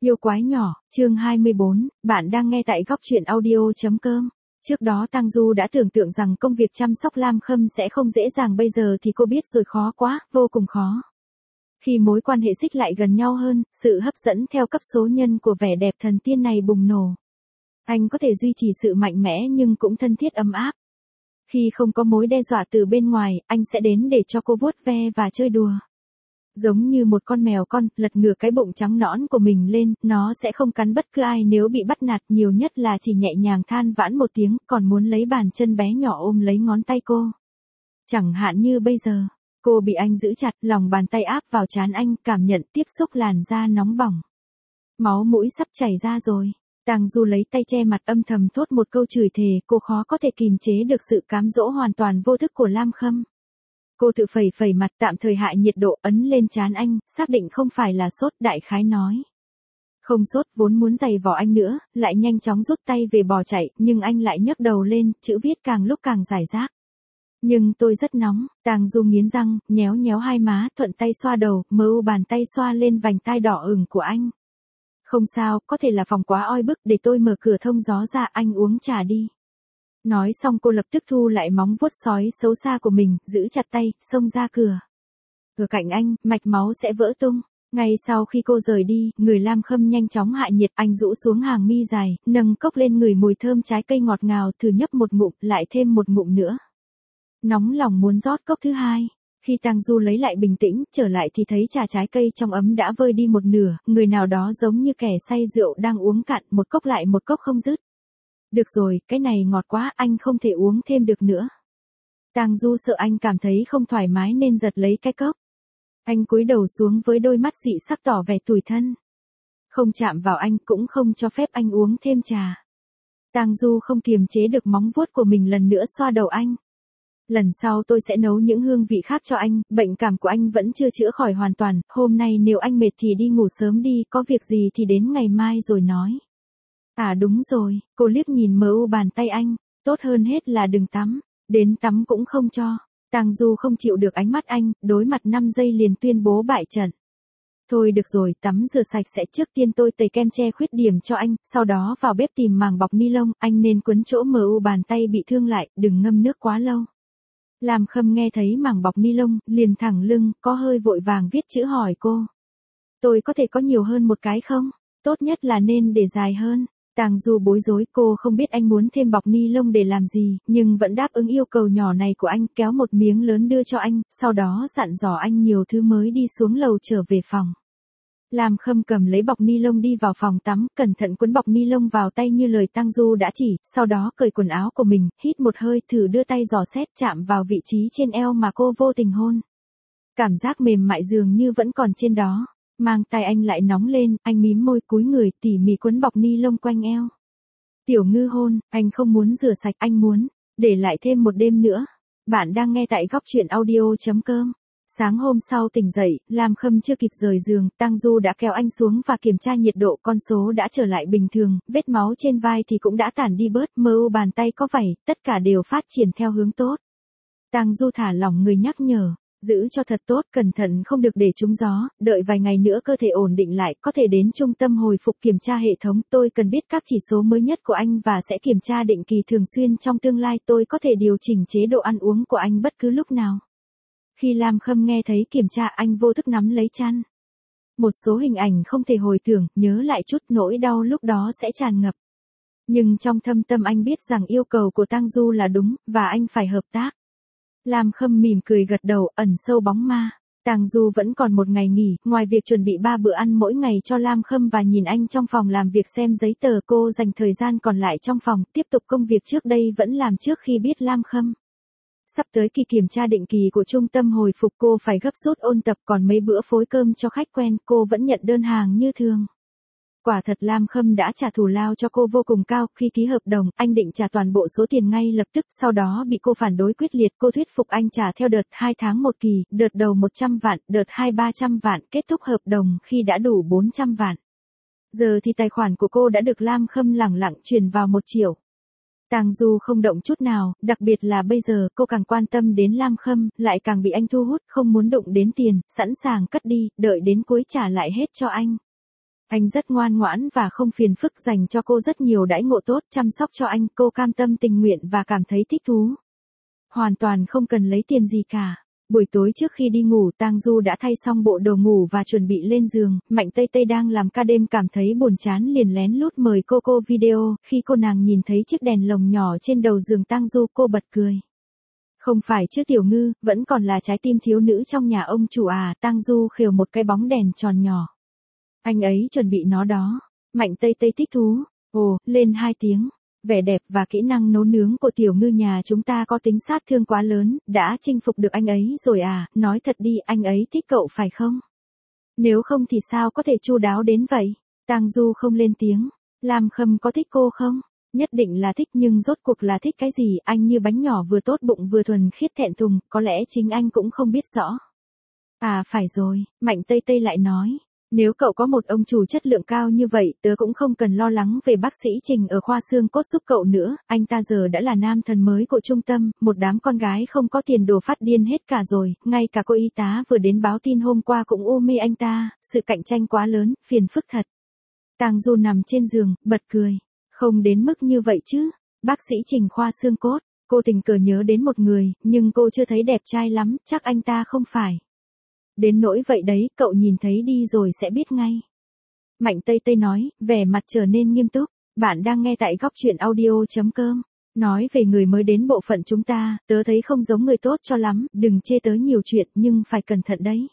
Yêu quái nhỏ, chương 24, bạn đang nghe tại góc truyện audio.com. Trước đó Tang Du đã tưởng tượng rằng công việc chăm sóc Lam Khâm sẽ không dễ dàng, bây giờ thì cô biết rồi, khó quá, vô cùng khó. Khi mối quan hệ xích lại gần nhau hơn, sự hấp dẫn theo cấp số nhân của vẻ đẹp thần tiên này bùng nổ. Anh có thể duy trì sự mạnh mẽ nhưng cũng thân thiết ấm áp. Khi không có mối đe dọa từ bên ngoài, anh sẽ đến để cho cô vuốt ve và chơi đùa. Giống như một con mèo con, lật ngửa cái bụng trắng nõn của mình lên, nó sẽ không cắn bất cứ ai nếu bị bắt nạt, nhiều nhất là chỉ nhẹ nhàng than vãn một tiếng, còn muốn lấy bàn chân bé nhỏ ôm lấy ngón tay cô. Chẳng hạn như bây giờ, cô bị anh giữ chặt, lòng bàn tay áp vào trán anh, cảm nhận tiếp xúc làn da nóng bỏng. Máu mũi sắp chảy ra rồi. Tang Du lấy tay che mặt, âm thầm thốt một câu chửi thề, cô khó có thể kìm chế được sự cám dỗ hoàn toàn vô thức của Lam Khâm. Cô tự phẩy phẩy mặt, tạm thời hạ nhiệt độ, ấn lên trán anh, xác định không phải là sốt, đại khái nói. Không sốt, vốn muốn giày vò anh nữa, lại nhanh chóng rút tay về bỏ chạy, nhưng anh lại nhấc đầu lên, chữ viết càng lúc càng rải rác. Nhưng tôi rất nóng. Tang Du nghiến răng, nhéo nhéo hai má, thuận tay xoa đầu, bàn tay xoa lên vành tai đỏ ửng của anh. Không sao, có thể là phòng quá oi bức, để tôi mở cửa thông gió ra, anh uống trà đi. Nói xong cô lập tức thu lại móng vuốt sói xấu xa của mình, giữ chặt tay, xông ra cửa. Ở cạnh anh, mạch máu sẽ vỡ tung. Ngay sau khi cô rời đi, người Lam Khâm nhanh chóng hạ nhiệt, anh rũ xuống hàng mi dài, nâng cốc lên ngửi mùi thơm trái cây ngọt ngào, thử nhấp một ngụm, lại thêm một ngụm nữa. Nóng lòng muốn rót cốc thứ hai. Khi Tang Du lấy lại bình tĩnh, trở lại thì thấy trà trái cây trong ấm đã vơi đi một nửa, người nào đó giống như kẻ say rượu đang uống cạn, một cốc lại một cốc không dứt. Được rồi, cái này ngọt quá, anh không thể uống thêm được nữa. Tang Du sợ anh cảm thấy không thoải mái nên giật lấy cái cốc. Anh cúi đầu xuống với đôi mắt dị sắc tỏ vẻ tủi thân. Không chạm vào anh, cũng không cho phép anh uống thêm trà. Tang Du không kiềm chế được móng vuốt của mình lần nữa xoa đầu anh. Lần sau tôi sẽ nấu những hương vị khác cho anh, bệnh cảm của anh vẫn chưa chữa khỏi hoàn toàn, hôm nay nếu anh mệt thì đi ngủ sớm đi, có việc gì thì đến ngày mai rồi nói. À đúng rồi, cô liếc nhìn bàn tay anh, tốt hơn hết là đừng tắm, đến tắm cũng không cho. Tang Du không chịu được ánh mắt anh, đối mặt 5 giây liền tuyên bố bại trận. Thôi được rồi, tắm rửa sạch sẽ, trước tiên tôi tẩy kem che khuyết điểm cho anh, sau đó vào bếp tìm màng bọc ni lông, anh nên quấn chỗ bàn tay bị thương lại, đừng ngâm nước quá lâu. Lam Khâm nghe thấy màng bọc ni lông, liền thẳng lưng, có hơi vội vàng viết chữ hỏi cô. Tôi có thể có nhiều hơn một cái không? Tốt nhất là nên để dài hơn. Tang Du bối rối, cô không biết anh muốn thêm bọc ni lông để làm gì, nhưng vẫn đáp ứng yêu cầu nhỏ này của anh, kéo một miếng lớn đưa cho anh, sau đó dặn dò anh nhiều thứ mới đi xuống lầu trở về phòng. Lam Khâm cầm lấy bọc ni lông đi vào phòng tắm, cẩn thận quấn bọc ni lông vào tay như lời Tang Du đã chỉ, sau đó cởi quần áo của mình, hít một hơi, thử đưa tay dò xét, chạm vào vị trí trên eo mà cô vô tình hôn. Cảm giác mềm mại dường như vẫn còn trên đó. Mang tay anh lại nóng lên, anh mím môi cúi người tỉ mỉ quấn bọc ni lông quanh eo. Tiểu ngư hôn, anh không muốn rửa sạch, anh muốn để lại thêm một đêm nữa. Bạn đang nghe tại góc truyện audio.com. Sáng hôm sau tỉnh dậy, Lam Khâm chưa kịp rời giường, Tang Du đã kéo anh xuống và kiểm tra nhiệt độ, con số đã trở lại bình thường, vết máu trên vai thì cũng đã tản đi bớt, bàn tay có vảy, tất cả đều phát triển theo hướng tốt. Tang Du thả lỏng người nhắc nhở. Giữ cho thật tốt, cẩn thận không được để trúng gió, đợi vài ngày nữa cơ thể ổn định lại, có thể đến trung tâm hồi phục kiểm tra hệ thống, tôi cần biết các chỉ số mới nhất của anh và sẽ kiểm tra định kỳ thường xuyên trong tương lai, tôi có thể điều chỉnh chế độ ăn uống của anh bất cứ lúc nào. Khi Lam Khâm nghe thấy kiểm tra, anh vô thức nắm lấy chăn. Một số hình ảnh không thể hồi tưởng, nhớ lại chút, nỗi đau lúc đó sẽ tràn ngập. Nhưng trong thâm tâm anh biết rằng yêu cầu của Tang Du là đúng, và anh phải hợp tác. Lam Khâm mỉm cười gật đầu, ẩn sâu bóng ma. Tang Du vẫn còn một ngày nghỉ, ngoài việc chuẩn bị 3 bữa ăn mỗi ngày cho Lam Khâm và nhìn anh trong phòng làm việc xem giấy tờ, cô dành thời gian còn lại trong phòng, tiếp tục công việc trước đây vẫn làm trước khi biết Lam Khâm. Sắp tới kỳ kiểm tra định kỳ của trung tâm hồi phục, cô phải gấp rút ôn tập, còn mấy bữa phối cơm cho khách quen, cô vẫn nhận đơn hàng như thường. Quả thật Lam Khâm đã trả thù lao cho cô vô cùng cao, khi ký hợp đồng, anh định trả toàn bộ số tiền ngay lập tức, sau đó bị cô phản đối quyết liệt, cô thuyết phục anh trả theo đợt 2 tháng một kỳ, đợt đầu 100 vạn, đợt 2 300 vạn, kết thúc hợp đồng khi đã đủ 400 vạn. Giờ thì tài khoản của cô đã được Lam Khâm lẳng lặng chuyển vào 1 triệu. Tang Du không động chút nào, đặc biệt là bây giờ cô càng quan tâm đến Lam Khâm, lại càng bị anh thu hút, không muốn đụng đến tiền, sẵn sàng cất đi, đợi đến cuối trả lại hết cho anh. Anh rất ngoan ngoãn và không phiền phức, dành cho cô rất nhiều đãi ngộ tốt, chăm sóc cho anh, cô cam tâm tình nguyện và cảm thấy thích thú. Hoàn toàn không cần lấy tiền gì cả. Buổi tối trước khi đi ngủ, Tang Du đã thay xong bộ đồ ngủ và chuẩn bị lên giường. Mạnh Tây Tây đang làm ca đêm cảm thấy buồn chán liền lén lút mời cô video. Khi cô nàng nhìn thấy chiếc đèn lồng nhỏ trên đầu giường Tang Du, cô bật cười. Không phải chứ Tiểu Ngư, vẫn còn là trái tim thiếu nữ trong nhà ông chủ à? Tang Du khều một cái bóng đèn tròn nhỏ. Anh ấy chuẩn bị nó đó. Mạnh Tây Tây thích thú. Ồ, lên 2 tiếng. Vẻ đẹp và kỹ năng nấu nướng của Tiểu Ngư nhà chúng ta có tính sát thương quá lớn, đã chinh phục được anh ấy rồi à? Nói thật đi, anh ấy thích cậu phải không? Nếu không thì sao có thể chu đáo đến vậy? Tang Du không lên tiếng. Lam Khâm có thích cô không? Nhất định là thích, nhưng rốt cuộc là thích cái gì? Anh như bánh nhỏ vừa tốt bụng vừa thuần khiết thẹn thùng, có lẽ chính anh cũng không biết rõ. À phải rồi, Mạnh Tây Tây lại nói. Nếu cậu có một ông chủ chất lượng cao như vậy, tớ cũng không cần lo lắng về bác sĩ Trình ở khoa xương cốt giúp cậu nữa, anh ta giờ đã là nam thần mới của trung tâm, một đám con gái không có tiền đồ phát điên hết cả rồi, ngay cả cô y tá vừa đến báo tin hôm qua cũng u mê anh ta, sự cạnh tranh quá lớn, phiền phức thật. Tang Du nằm trên giường, bật cười. Không đến mức như vậy chứ, bác sĩ Trình khoa xương cốt, cô tình cờ nhớ đến một người, nhưng cô chưa thấy đẹp trai lắm, chắc anh ta không phải. Đến nỗi vậy đấy, cậu nhìn thấy đi rồi sẽ biết ngay. Mạnh Tây Tây nói, vẻ mặt trở nên nghiêm túc. Bạn đang nghe tại góc truyện audio.com. Nói về người mới đến bộ phận chúng ta, tớ thấy không giống người tốt cho lắm, đừng chê tớ nhiều chuyện nhưng phải cẩn thận đấy.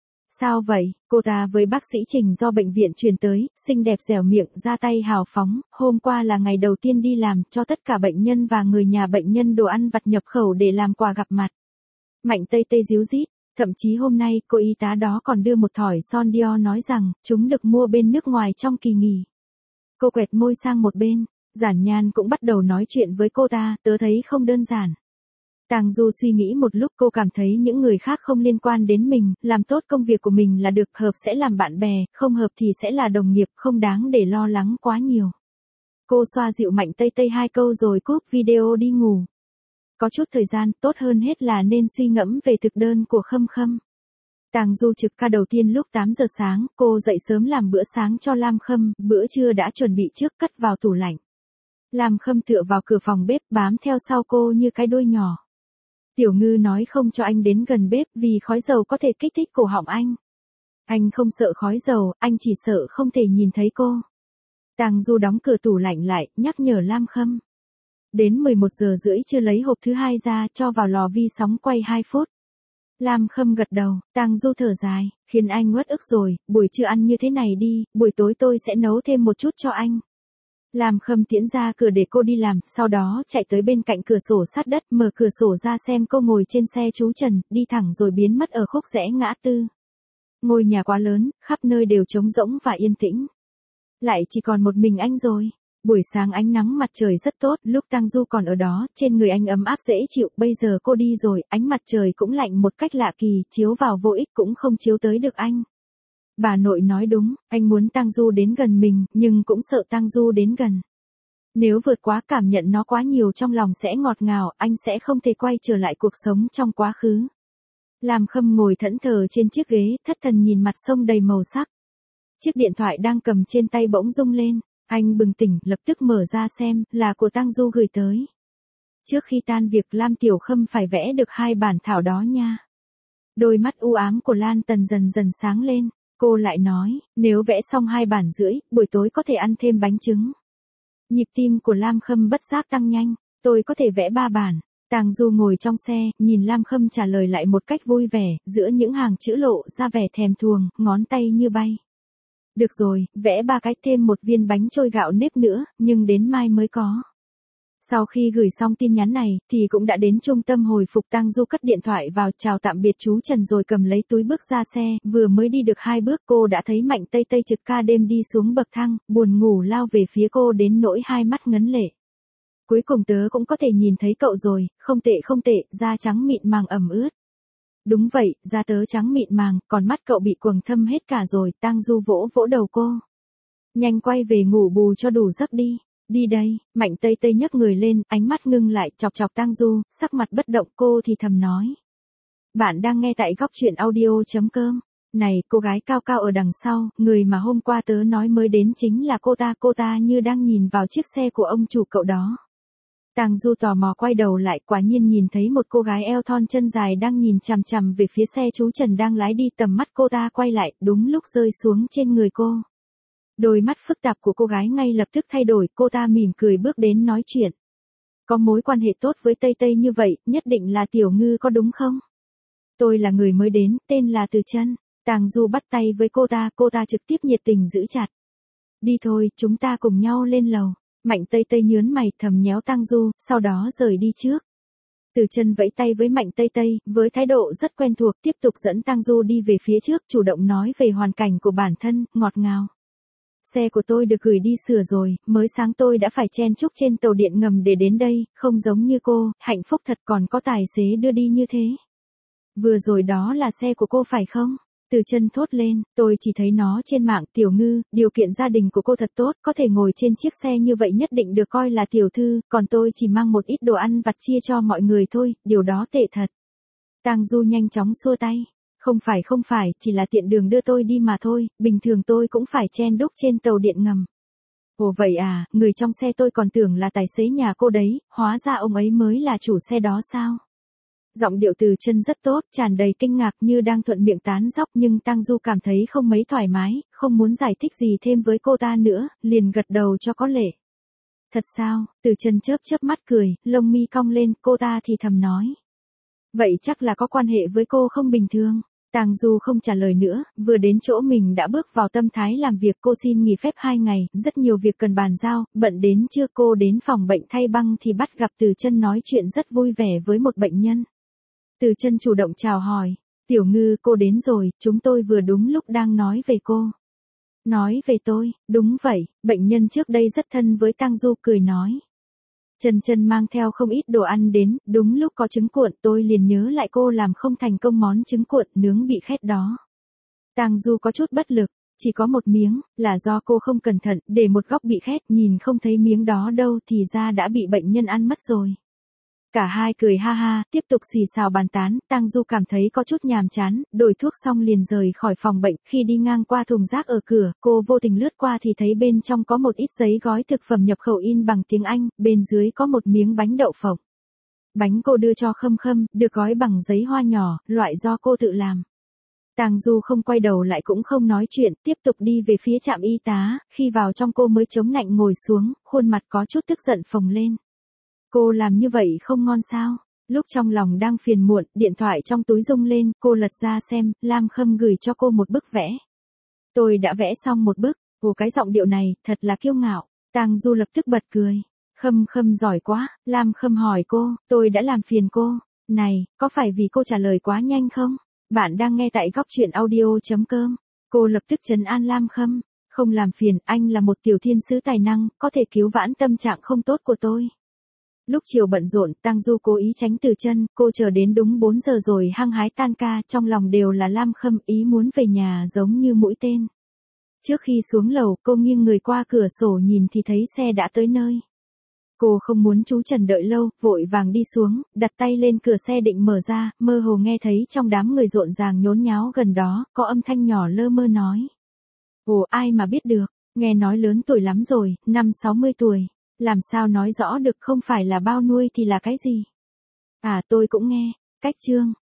Sao vậy? Cô ta với bác sĩ Trình do bệnh viện truyền tới, xinh đẹp dẻo miệng, ra tay hào phóng, hôm qua là ngày đầu tiên đi làm, cho tất cả bệnh nhân và người nhà bệnh nhân đồ ăn vặt nhập khẩu để làm quà gặp mặt. Mạnh Tây Tây díu dít. Thậm chí hôm nay, cô y tá đó còn đưa một thỏi son Dior nói rằng, chúng được mua bên nước ngoài trong kỳ nghỉ. Cô quẹt môi sang một bên, Giản Nhan cũng bắt đầu nói chuyện với cô ta, tớ thấy không đơn giản. Tang Du suy nghĩ một lúc, cô cảm thấy những người khác không liên quan đến mình, làm tốt công việc của mình là được, hợp sẽ làm bạn bè, không hợp thì sẽ là đồng nghiệp, không đáng để lo lắng quá nhiều. Cô xoa dịu Mạnh Tây Tây 2 câu rồi cúp video đi ngủ. Có chút thời gian, tốt hơn hết là nên suy ngẫm về thực đơn của Khâm Khâm. Tang Du trực ca đầu tiên lúc 8 giờ sáng, cô dậy sớm làm bữa sáng cho Lam Khâm, bữa trưa đã chuẩn bị trước, cất vào tủ lạnh. Lam Khâm tựa vào cửa phòng bếp, bám theo sau cô như cái đuôi nhỏ. Tiểu Ngư nói không cho anh đến gần bếp vì khói dầu có thể kích thích cổ họng anh. Anh không sợ khói dầu, anh chỉ sợ không thể nhìn thấy cô. Tang Du đóng cửa tủ lạnh lại, nhắc nhở Lam Khâm. Đến 11 giờ rưỡi chưa lấy hộp thứ 2 ra, cho vào lò vi sóng quay 2 phút. Lam Khâm gật đầu, Tang Du thở dài, khiến anh uất ức rồi, buổi trưa ăn như thế này đi, buổi tối tôi sẽ nấu thêm một chút cho anh. Lam Khâm tiễn ra cửa để cô đi làm, sau đó chạy tới bên cạnh cửa sổ sát đất, mở cửa sổ ra xem cô ngồi trên xe chú Trần, đi thẳng rồi biến mất ở khúc rẽ ngã tư. Ngôi nhà quá lớn, khắp nơi đều trống rỗng và yên tĩnh. Lại chỉ còn một mình anh rồi. Buổi sáng ánh nắng mặt trời rất tốt, lúc Tang Du còn ở đó, trên người anh ấm áp dễ chịu, bây giờ cô đi rồi, ánh mặt trời cũng lạnh một cách lạ kỳ, chiếu vào vô ích cũng không chiếu tới được anh. Bà nội nói đúng, anh muốn Tang Du đến gần mình, nhưng cũng sợ Tang Du đến gần. Nếu vượt quá cảm nhận nó quá nhiều trong lòng sẽ ngọt ngào, anh sẽ không thể quay trở lại cuộc sống trong quá khứ. Lam Khâm ngồi thẫn thờ trên chiếc ghế, thất thần nhìn mặt sông đầy màu sắc. Chiếc điện thoại đang cầm trên tay bỗng rung lên. Anh bừng tỉnh, lập tức mở ra xem, là của Tang Du gửi tới. Trước khi tan việc, Lam Tiểu Khâm phải vẽ được 2 bản thảo đó nha. Đôi mắt u ám của Lan Tần dần dần sáng lên, cô lại nói, nếu vẽ xong 2 bản rưỡi, buổi tối có thể ăn thêm bánh trứng. Nhịp tim của Lam Khâm bất giác tăng nhanh, tôi có thể vẽ 3 bản. Tang Du ngồi trong xe, nhìn Lam Khâm trả lời lại một cách vui vẻ, giữa những hàng chữ lộ ra vẻ thèm thuồng, ngón tay như bay. Được rồi, vẽ 3 cái, thêm một viên bánh trôi gạo nếp nữa, nhưng đến mai mới có. Sau khi gửi xong tin nhắn này, thì cũng đã đến trung tâm hồi phục. Tang Du cất điện thoại vào, chào tạm biệt chú Trần rồi cầm lấy túi bước ra xe, vừa mới đi được 2 bước cô đã thấy Mạnh Tây Tây trực ca đêm đi xuống bậc thang, buồn ngủ lao về phía cô đến nỗi 2 mắt ngấn lệ. Cuối cùng tớ cũng có thể nhìn thấy cậu rồi, không tệ, da trắng mịn màng ẩm ướt. Đúng vậy, da tớ trắng mịn màng, còn mắt cậu bị quầng thâm hết cả rồi. Tang Du vỗ vỗ đầu cô. Nhanh quay về ngủ bù cho đủ giấc đi. Đi đây, Mạnh Tây Tây nhấc người lên, ánh mắt ngưng lại, chọc chọc Tang Du, sắc mặt bất động, cô thì thầm nói. Bạn đang nghe tại góc truyện audio.com. Này, cô gái cao cao ở đằng sau, người mà hôm qua tớ nói mới đến chính là cô ta như đang nhìn vào chiếc xe của ông chủ cậu đó. Tang Du tò mò quay đầu lại, quả nhiên nhìn thấy một cô gái eo thon chân dài đang nhìn chằm chằm về phía xe chú Trần đang lái đi, tầm mắt cô ta quay lại, đúng lúc rơi xuống trên người cô. Đôi mắt phức tạp của cô gái ngay lập tức thay đổi, cô ta mỉm cười bước đến nói chuyện. Có mối quan hệ tốt với Tây Tây như vậy, nhất định là Tiểu Ngư có đúng không? Tôi là người mới đến, tên là Từ Chân. Tang Du bắt tay với cô ta trực tiếp nhiệt tình giữ chặt. Đi thôi, chúng ta cùng nhau lên lầu. Mạnh Tây Tây nhớn mày thầm nhéo Tang Du, sau đó rời đi trước. Từ Chân vẫy tay với Mạnh Tây Tây, với thái độ rất quen thuộc tiếp tục dẫn Tang Du đi về phía trước, chủ động nói về hoàn cảnh của bản thân, ngọt ngào. Xe của tôi được gửi đi sửa rồi, mới sáng tôi đã phải chen chúc trên tàu điện ngầm để đến đây, không giống như cô, hạnh phúc thật còn có tài xế đưa đi như thế. Vừa rồi đó là xe của cô phải không? Từ Chân thốt lên, tôi chỉ thấy nó trên mạng. Tiểu Ngư, điều kiện gia đình của cô thật tốt, có thể ngồi trên chiếc xe như vậy nhất định được coi là tiểu thư, còn tôi chỉ mang một ít đồ ăn vặt chia cho mọi người thôi, điều đó tệ thật. Tang Du nhanh chóng xua tay. Không phải, chỉ là tiện đường đưa tôi đi mà thôi, bình thường tôi cũng phải chen đúc trên tàu điện ngầm. Ồ vậy à, người trong xe tôi còn tưởng là tài xế nhà cô đấy, hóa ra ông ấy mới là chủ xe đó sao? Giọng điệu Từ Chân rất tốt, tràn đầy kinh ngạc như đang thuận miệng tán dóc, nhưng Tang Du cảm thấy không mấy thoải mái, không muốn giải thích gì thêm với cô ta nữa, liền gật đầu cho có lệ. Thật sao? Từ Chân chớp chớp mắt cười, lông mi cong lên, cô ta thì thầm nói. Vậy chắc là có quan hệ với cô không bình thường. Tang Du không trả lời nữa, vừa đến chỗ mình đã bước vào tâm thái làm việc. Cô xin nghỉ phép 2 ngày, rất nhiều việc cần bàn giao, bận đến trưa cô đến phòng bệnh thay băng thì bắt gặp Từ Chân nói chuyện rất vui vẻ với một bệnh nhân. Từ Chân chủ động chào hỏi, Tiểu Ngư cô đến rồi, chúng tôi vừa đúng lúc đang nói về cô. Nói về tôi, đúng vậy, bệnh nhân trước đây rất thân với Tang Du cười nói. Chân mang theo không ít đồ ăn đến, đúng lúc có trứng cuộn, tôi liền nhớ lại cô làm không thành công món trứng cuộn nướng bị khét đó. Tang Du có chút bất lực, chỉ có một miếng, là do cô không cẩn thận, để một góc bị khét, nhìn không thấy miếng đó đâu thì ra đã bị bệnh nhân ăn mất rồi. Cả hai cười ha ha, tiếp tục xì xào bàn tán, Tang Du cảm thấy có chút nhàm chán, đổi thuốc xong liền rời khỏi phòng bệnh, khi đi ngang qua thùng rác ở cửa, cô vô tình lướt qua thì thấy bên trong có một ít giấy gói thực phẩm nhập khẩu in bằng tiếng Anh, bên dưới có một miếng bánh đậu phộng. Bánh cô đưa cho Khâm Khâm, được gói bằng giấy hoa nhỏ, loại do cô tự làm. Tang Du không quay đầu lại cũng không nói chuyện, tiếp tục đi về phía trạm y tá, khi vào trong cô mới chống nạnh ngồi xuống, khuôn mặt có chút tức giận phồng lên. Cô làm như vậy không ngon sao? Lúc trong lòng đang phiền muộn, điện thoại trong túi rung lên, cô lật ra xem, Lam Khâm gửi cho cô một bức vẽ. Tôi đã vẽ xong một bức, cái giọng điệu này, thật là kiêu ngạo. Tang Du lập tức bật cười. Khâm giỏi quá, Lam Khâm hỏi cô, tôi đã làm phiền cô. Này, có phải vì cô trả lời quá nhanh không? Bạn đang nghe tại góc truyện audio.com. Cô lập tức trấn an Lam Khâm. Không làm phiền, anh là một tiểu thiên sứ tài năng, có thể cứu vãn tâm trạng không tốt của tôi. Lúc chiều bận rộn, Tang Du cố ý tránh Từ Chân, cô chờ đến đúng 4 giờ rồi hăng hái tan ca, trong lòng đều là Lam Khâm, ý muốn về nhà giống như mũi tên. Trước khi xuống lầu, cô nghiêng người qua cửa sổ nhìn thì thấy xe đã tới nơi. Cô không muốn chú Trần đợi lâu, vội vàng đi xuống, đặt tay lên cửa xe định mở ra, mơ hồ nghe thấy trong đám người rộn ràng nhốn nháo gần đó, có âm thanh nhỏ lơ mơ nói. Ồ, ai mà biết được, nghe nói lớn tuổi lắm rồi, 50-60 tuổi. Làm sao nói rõ được, không phải là bao nuôi thì là cái gì? À tôi cũng nghe, cách chương.